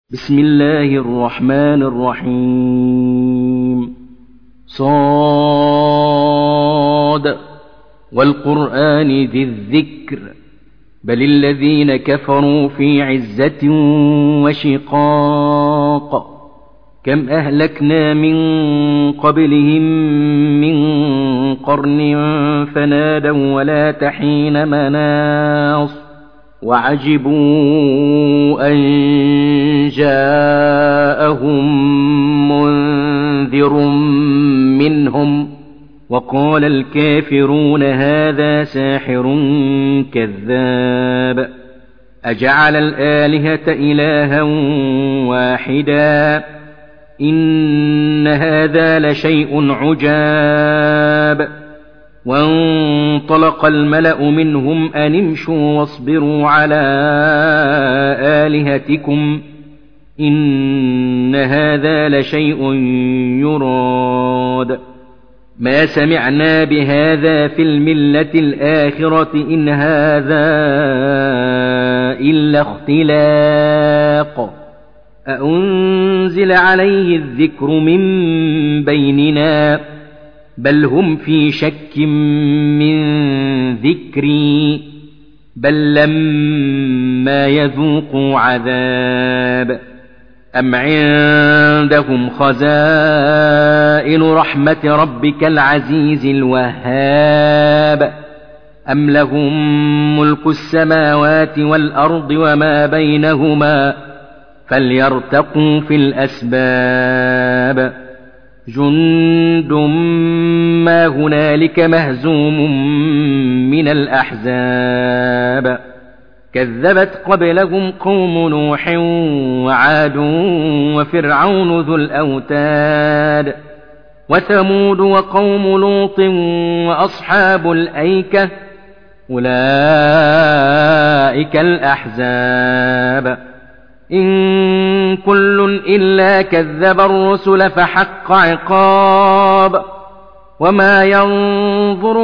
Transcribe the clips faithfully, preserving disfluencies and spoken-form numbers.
بسم الله الرحمن الرحيم صاد والقرآن ذي الذكر بل الذين كفروا في عزة وشقاق كم أهلكنا من قبلهم من قرن فنادوا ولا تحين مناص وعجبوا أن جاءهم منذر منهم وقال الكافرون هذا ساحر كذاب أجعل الآلهة إلها واحدا إن هذا لشيء عجاب وانطلق الملأ منهم أن امشوا واصبروا على آلهتكم إن هذا لشيء يراد ما سمعنا بهذا في الملة الآخرة إن هذا إلا اختلاق أأنزل عليه الذكر من بيننا بل هم في شك من ذكري بل لما يذوقوا عذاب أم عندهم خزائن رحمة ربك العزيز الوهاب أم لهم ملك السماوات والأرض وما بينهما فليرتقوا في الأسباب جند ما هنالك مهزوم من الأحزاب كذبت قبلهم قوم نوح وعاد وفرعون ذو الأوتاد وثمود وقوم لوط وأصحاب الأيكة أولئك الأحزاب إن كل إلا كذب الرسل فحق عقاب وما ينظر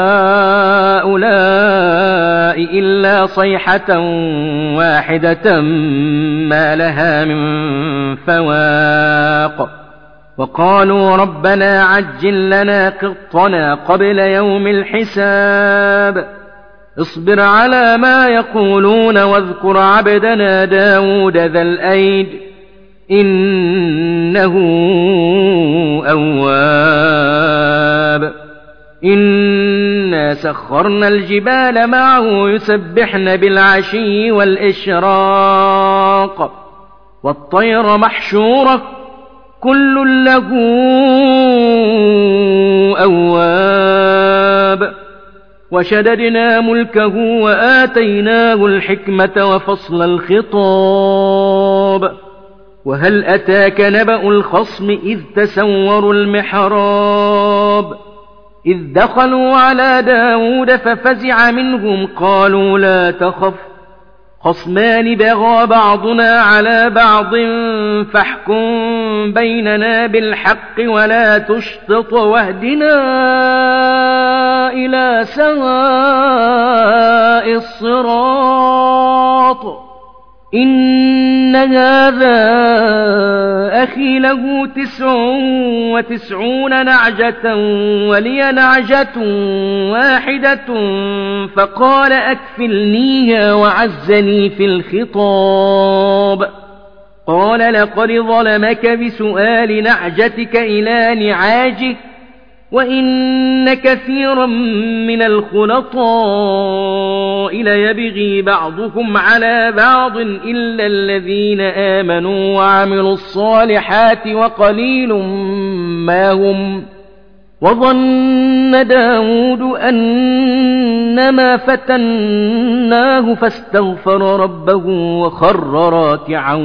هؤلاء إلا صيحة واحدة ما لها من فواق وقالوا ربنا عجل لنا قطنا قبل يوم الحساب اصبر على ما يقولون واذكر عبدنا داود ذا الأيد إنه أواب إنا سخرنا الجبال معه يسبحن بالعشي والإشراق والطير محشورة كل له أواب وشددنا ملكه وآتيناه الحكمة وفصل الخطاب وهل أتاك نبأ الخصم إذ تسوروا المحراب إذ دخلوا على داود ففزع منهم قالوا لا تخف خصمان بغى بعضنا على بعض فاحكم بيننا بالحق ولا تشطط واهدنا إلى سواء الصراط إن هذا أخي له تسع وتسعون نعجة ولي نعجة واحدة فقال أكفلنيها وعزني في الخطاب قال لقد ظلمك بسؤال نعجتك إلى نعاجه وإن كثيرا من الخلطاء ليبغي بعضهم على بعض إلا الذين آمنوا وعملوا الصالحات وقليل ما هم وظن داود أنما فتناه فاستغفر ربه وخر راكعا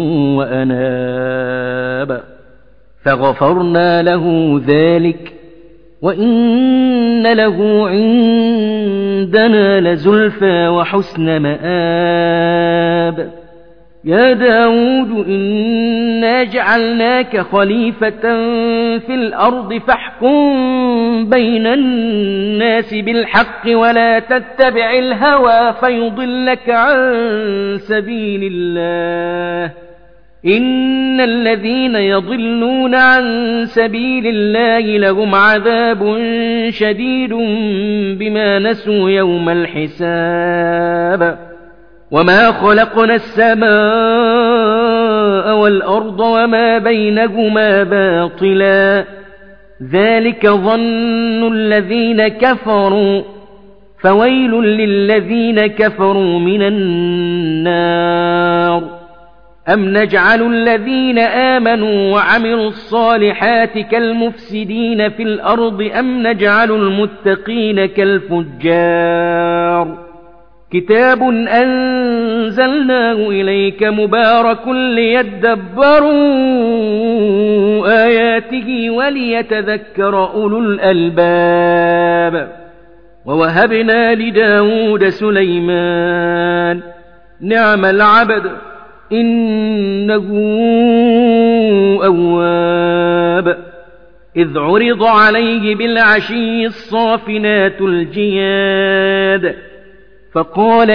وأناب فغفرنا له ذلك وإن له عندنا لزلفى وحسن مآب يا داود إنا جعلناك خليفة في الأرض فاحكم بين الناس بالحق ولا تتبع الهوى فيضلك عن سبيل الله إن الذين يضلون عن سبيل الله لهم عذاب شديد بما نسوا يوم الحساب وما خلقنا السماء والأرض وما بينهما باطلا ذلك ظن الذين كفروا فويل للذين كفروا من النار أم نجعل الذين آمنوا وعملوا الصالحات كالمفسدين في الأرض أم نجعل المتقين كالفجار كتاب أنزلناه إليك مبارك ليدبروا آياته وليتذكر أولو الألباب ووهبنا لداود سليمان نعم العبد إنه أواب إذ عرض عليه بالعشي الصافنات الجياد فقال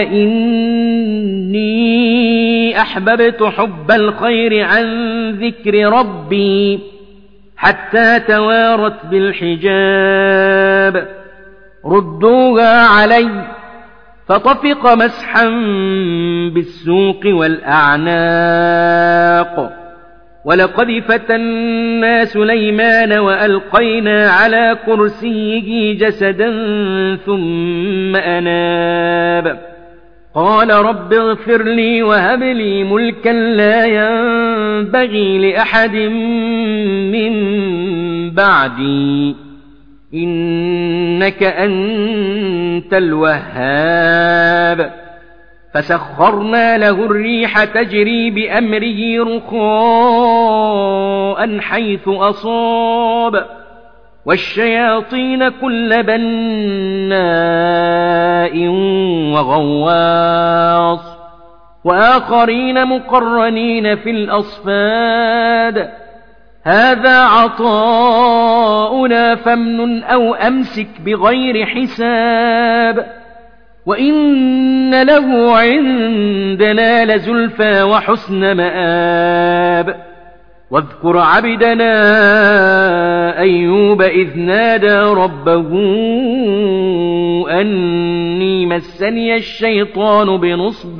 إني أحببت حب الخير عن ذكر ربي حتى توارت بالحجاب ردوها علي فطفق مسحا بالسوق والأعناق ولقد فتنا سليمان وألقينا على كرسيه جسدا ثم أناب قال رب اغفر لي وهب لي ملكا لا ينبغي لأحد من بعدي إنك أنت الوهاب فسخرنا له الريح تجري بأمره رخاء حيث أصاب والشياطين كل بناء وغواص وآخرين مقرنين في الأصفاد هذا عطاؤنا فامنن أو أمسك بغير حساب وإن له عندنا لزلفى وحسن مآب واذكر عبدنا أيوب إذ نادى ربه أني مسني الشيطان بنصب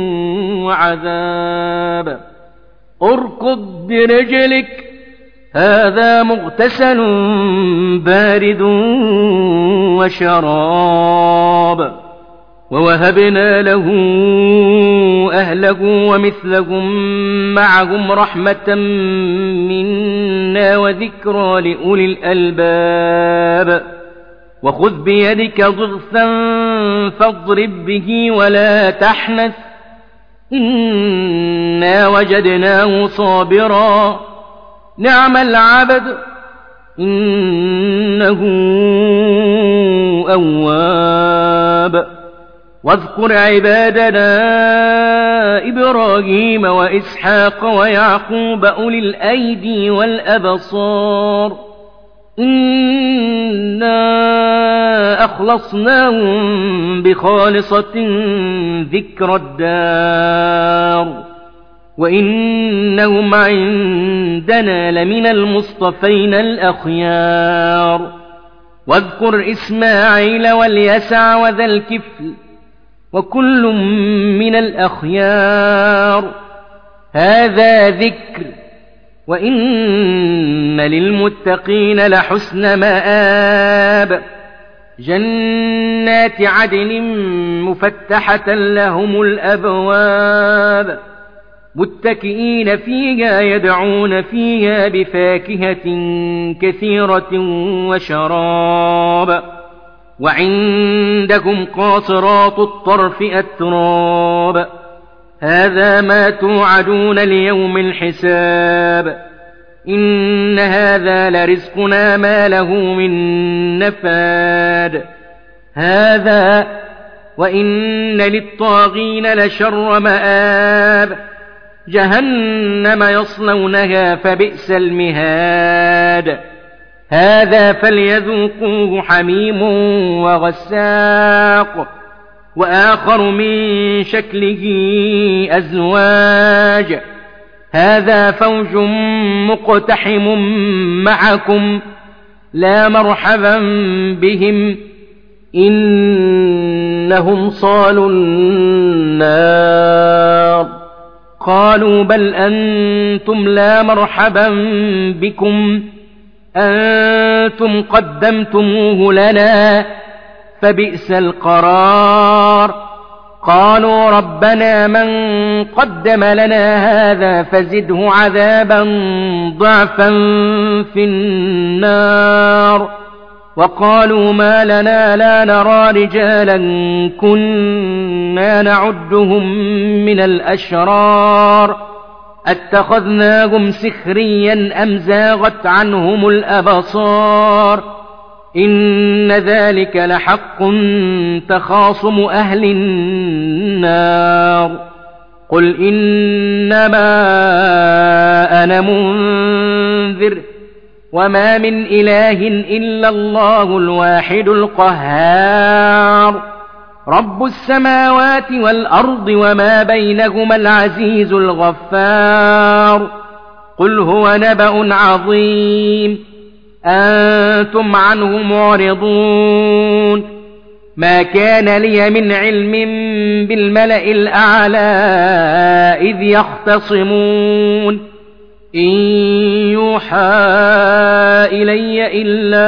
وعذاب اركض برجلك هذا مغتسل بارد وشراب ووهبنا له أهله ومثلهم معهم رحمة منا وذكرى لأولي الألباب وخذ بيدك ضغثا فاضرب به ولا تحنث إنا وجدناه صابرا نعم العبد إنه أواب واذكر عبادنا إبراهيم وإسحاق ويعقوب أولي الأيدي والأبصار إنا أخلصناهم بخالصة ذكر الدار وإنهم عندنا لمن المصطفين الأخيار واذكر إسماعيل واليسع وذا الكفل وكل من الأخيار هذا ذكر وإن للمتقين لحسن مآب جنات عدن مفتحة لهم الأبواب متكئين فيها يدعون فيها بفاكهة كثيرة وشراب وعندهم قاصرات الطرف أتراب هذا ما توعدون ليوم الحساب إن هذا لرزقنا ما له من نفاد هذا وإن للطاغين لشر مآب جهنم يصلونها فبئس المهاد هذا فليذوقوه حميم وغساق وآخر من شكله أزواج هذا فوج مقتحم معكم لا مرحبا بهم إنهم صالوا النار. قالوا بل أنتم لا مرحبا بكم أنتم قدمتموه لنا فبئس القرار. قالوا ربنا من قدم لنا هذا فزده عذابا ضعفا في النار. وقالوا ما لنا لا نرى رجالا كنا نعدهم من الأشرار اتخذناهم سخريا أم زاغت عنهم الأبصار إن ذلك لحق تخاصم أهل النار. قل إنما أنا منذر وما من إله إلا الله الواحد القهار رب السماوات والأرض وما بينهما العزيز الغفار. قل هو نبأ عظيم أنتم عنه معرضون. ما كان لي من علم بالملأ الأعلى إذ يختصمون إن يوحى إلي إلا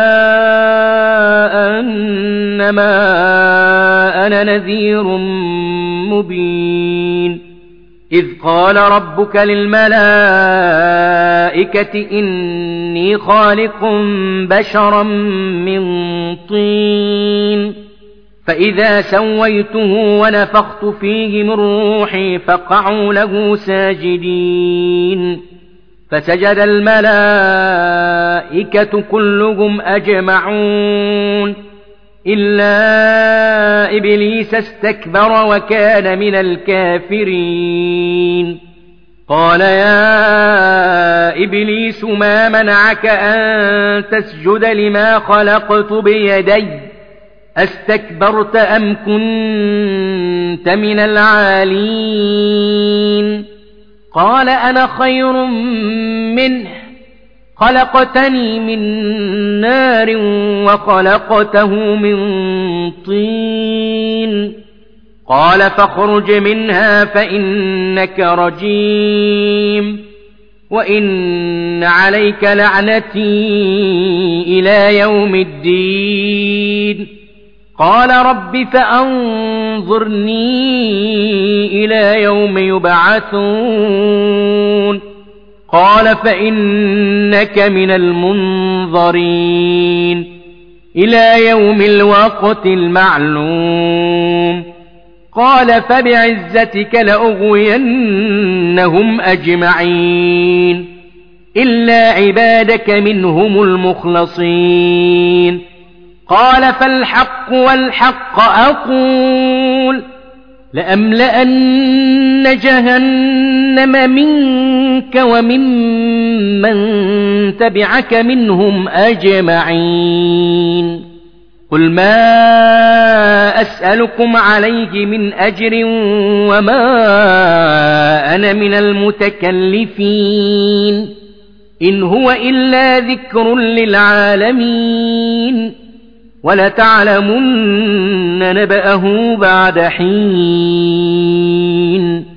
أنما أنا نذير مبين. إذ قال ربك للملائكة إني خالق بشرا من طين فإذا سويته ونفخت فيه من روحي فقعوا له ساجدين. فسجد الملائكة كلهم أجمعون إلا إبليس استكبر وكان من الكافرين. قال يا إبليس ما منعك أن تسجد لما خلقت بيدي أستكبرت أم كنت من العالين؟ قال أنا خير منه خلقتني من نار وخلقته من طين. قال فاخرج منها فإنك رجيم وإن عليك لعنتي إلى يوم الدين. قال رب فأنظرني إلى يوم يبعثون. قال فإنك من المنظرين إلى يوم الوقت المعلوم. قال فبعزتك لأغوينهم أجمعين إلا عبادك منهم المخلصين. قال فالحق والحق أقول لأملأن جهنم منك وممن تبعك منهم أجمعين. قل ما أسألكم عليه من أجر وما أنا من المتكلفين إن هو إلا ذكر للعالمين ولتعلمن نبأه بعد حين.